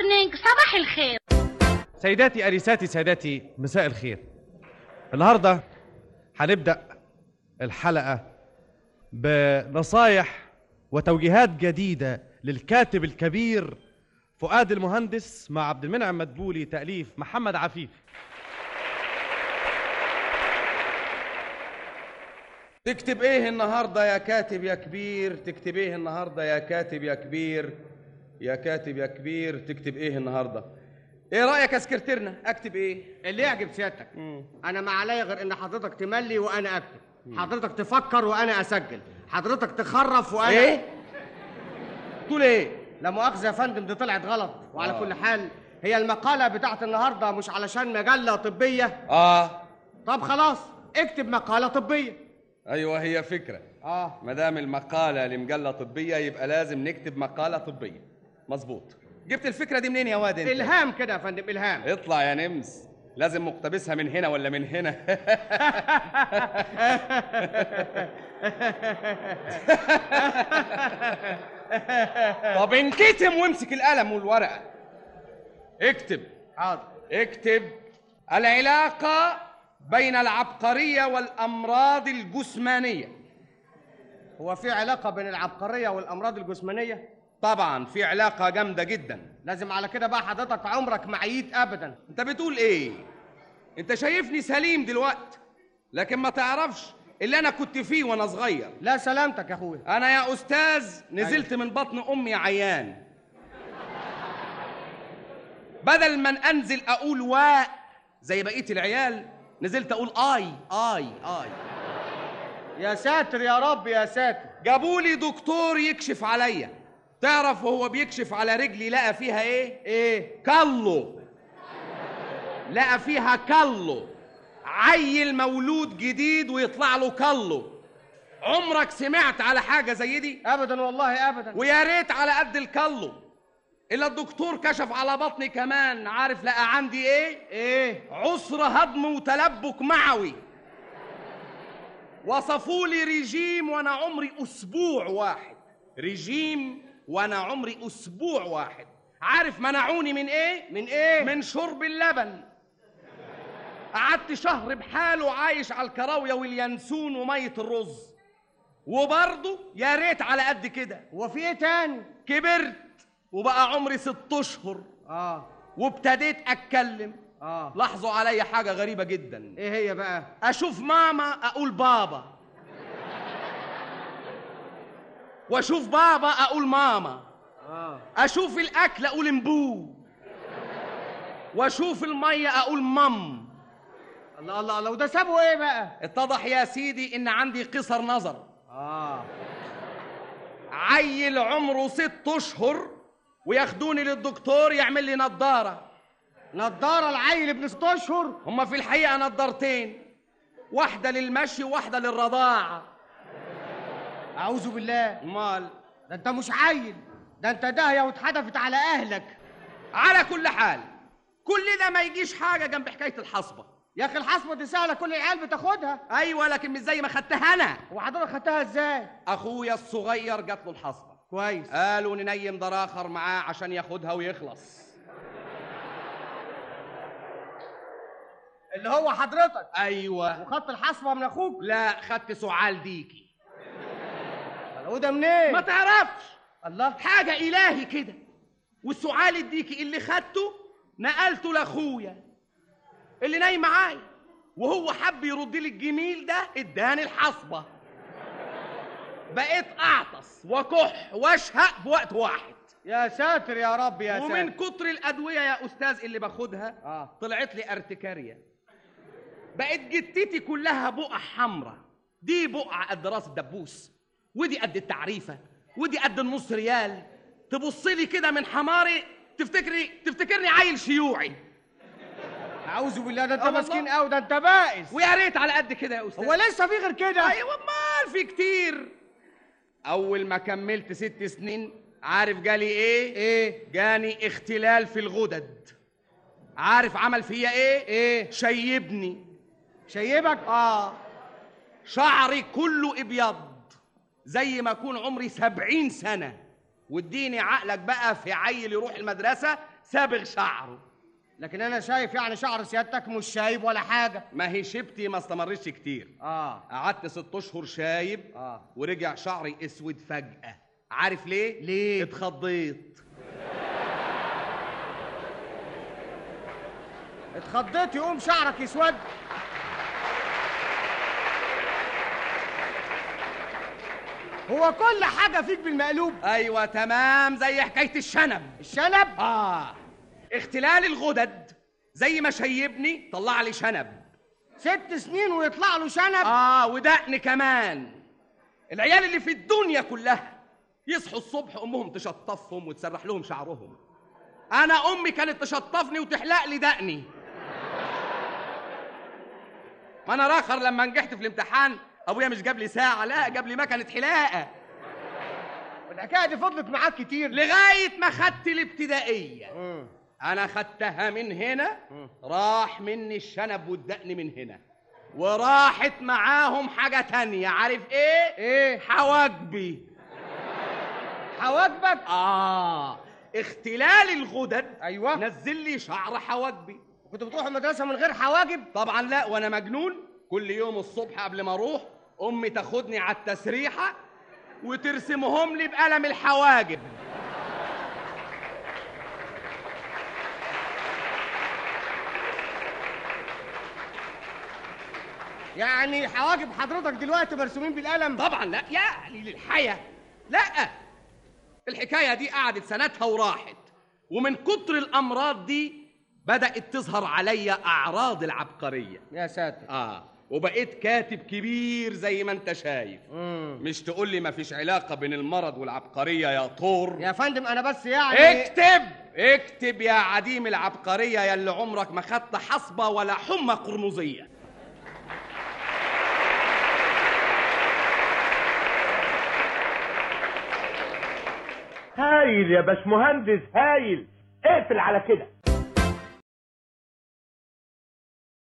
مورنينج، صباح الخير. سيداتي أنساتي سادتي، مساء الخير. النهاردة هنبدأ الحلقة بنصايح وتوجيهات جديدة للكاتب الكبير فؤاد المهندس مع عبد المنعم مدبولي، تأليف محمد عفيف. تكتب ايه النهارده يا كاتب يا كبير؟ تكتب ايه النهارده يا كاتب يا كبير؟ يا كاتب يا كبير تكتب ايه النهارده؟ ايه رايك يا سكرتيرنا؟ اكتب ايه اللي يعجب سيادتك. انا ما عليا غير ان حضرتك تملي وانا اكتب، حضرتك تفكر وانا اسجل، حضرتك تخرف وانا ايه تقول ايه؟ لا مؤاخذه يا فندم، دي طلعت غلط. وعلى كل حال هي المقاله بتاعت النهارده مش علشان مجله طبيه. طب خلاص اكتب مقاله طبيه. ايوه هي فكره. ما دام المقاله لمجله طبيه يبقى لازم نكتب مقاله طبيه. مظبوط. جبت الفكره دي منين يا واد انت؟ الهام كده يا فندم، الهام. اطلع يا نمس، لازم مقتبسها من هنا ولا من هنا؟ طب انكتم وامسك القلم والورقه. اكتب. حاضر. اكتب: العلاقه بين العبقريه والامراض الجسمانيه. هو في علاقه بين العبقريه والامراض الجسمانيه؟ طبعا في علاقه جامده جدا. لازم على كده بقى حضرتك عمرك ما عييت ابدا. انت بتقول ايه؟ انت شايفني سليم دلوقتي، لكن ما تعرفش اللي انا كنت فيه وانا صغير. لا سلامتك يا اخويا. انا يا استاذ نزلت من بطن امي عيان، بدل ما انزل اقول واء زي بقيه العيال نزلت اقول اي اي اي. يا ساتر يا رب يا ساتر. جابولي دكتور يكشف عليا. تعرف وهو بيكشف على رجلي لقى فيها ايه؟ كلو. لقى فيها كلو. عيل مولود جديد ويطلع له كلو. عمرك سمعت على حاجه زي دي؟ ابدا والله ابدا. ويا ريت على قد الكلو. الا الدكتور كشف على بطني كمان، عارف لقى عندي ايه؟ عسر هضم وتلبك معوي. وصفوا لي ريجيم وانا عمري اسبوع واحد. ريجيم وانا عمري اسبوع واحد. عارف منعوني من ايه؟ من شرب اللبن. قعدت شهر بحاله عايش على الكراويه واليانسون وميه الرز، وبرضه يا ريت على قد كده. هو في ايه تاني؟ كبرت وبقى عمري 6 اشهر. وابتديت اتكلم. لاحظوا عليا حاجه غريبه جدا. ايه هي بقى؟ اشوف ماما اقول بابا، واشوف بابا اقول ماما. اشوف الاكل اقول امبو، واشوف الميه اقول مم. الله الله الله. وده سابه ايه بقى؟ اتضح يا سيدي ان عندي قصر نظر. عيل عمره 6 اشهر وياخدوني للدكتور يعمل لي نضاره. نضاره العيل ابن 6 اشهر؟ هما في الحقيقه نضارتين، واحده للمشي وواحده للرضاعه. اعوذ بالله. امال؟ ده انت مش عيل، ده انت داهيه واتحدفت على اهلك. على كل حال كل ده ما يجيش حاجه جنب حكايه الحصبه. يا اخي الحصبه دي سهله، كل العيال بتاخدها. ايوه لكن مش زي ما خدتها انا. وحضرتك خدتها ازاي؟ اخويا الصغير جات له الحصبه. كويس. قالوا ننيم دراخر معاه عشان ياخدها ويخلص. اللي هو حضرتك؟ ايوه. وخدت الحصبه من اخوك؟ لا خدت سعال ديكي. وده منين؟ ما تعرفش. الله. حاجه الهي كده. والسعال الديكي اللي خدته نقلته لاخويا اللي نايم معايا، وهو حب يرد لي الجميل ده اداني الحصبه. بقيت اعطس وكح واشهق في وقت واحد. يا ساتر يا رب يا ساتر. ومن كتر الادويه يا استاذ اللي باخدها طلعت لي ارتكاريه. بقت جتتي كلها بقع حمراء. دي بقعه قد راس الدبوس، ودي قد التعريفه، ودي قد النص ريال. تبص لي كده من حماري تفتكرني عيل شيوعي. اعوذ بالله. ده انت مسكين قوي، ده انت بائس. ويا ريت على قد كده يا استاذ. هو لسه في غير كده؟ ايوه امال في كتير. اول ما كملت 6 سنين عارف جالي ايه؟ جاني اختلال في الغدد. عارف عمل فيا ايه؟ شيبني. شيبك؟ شعري كله ابيض زي ما اكون عمري 70 سنة. واديني عقلك بقى في عيل يروح المدرسة صابغ شعره. لكن انا شايف يعني شعر سيادتك مش شايب ولا حاجه. ما هي شبتي ما استمرتش كتير. قعدت 6 اشهر شايب. ورجع شعري اسود فجأة. عارف ليه؟ ليه؟ اتخضيت. اتخضيت يقوم شعرك يسود؟ هو كل حاجة فيك بالمقلوب؟ ايوه تمام، زي حكاية الشنب. الشنب؟ اختلال الغدد زي ما شيبني طلع لي شنب. 6 سنين ويطلع له شنب؟ ودقن كمان. العيال اللي في الدنيا كلها يصحوا الصبح امهم تشطفهم وتسرح لهم شعرهم. انا امي كانت تشطفني وتحلق لي دقني. ما انا راخر لما نجحت في الامتحان ابويا مش جاب لي ساعه، لا جاب لي مكنه حلاقه. والحكايه دي فضلت معاك كتير لغايه ما خدت الابتدائيه. انا خدتها من هنا. راح مني الشنب والدقن من هنا، وراحت معاهم حاجه تانية. عارف ايه؟ حواجبي. حواجبك؟ اختلال الغدد. ايوه نزل لي شعر حواجبي. كنت بتروح المدرسه من غير حواجب؟ طبعا لا، وانا مجنون. كل يوم الصبح قبل ما اروح امي تاخدني على التسريحه وترسمهم لي بقلم الحواجب. يعني حواجب حضرتك دلوقتي مرسومين بالقلم؟ طبعا لا، يا قليل الحياه. لا، الحكايه دي قعدت سنتها وراحت، ومن كتر الامراض دي بدات تظهر عليا اعراض العبقريه. يا ساتر. وبقيت كاتب كبير زي ما انت شايف. مش تقول لي مفيش علاقه بين المرض والعبقريه يا طور. يا فندم انا بس يعني اكتب يا عديم العبقريه يا اللي عمرك ما خدت حصبه ولا حمى قرمزيه. هايل يا باشمهندس، هايل. اقفل على كده.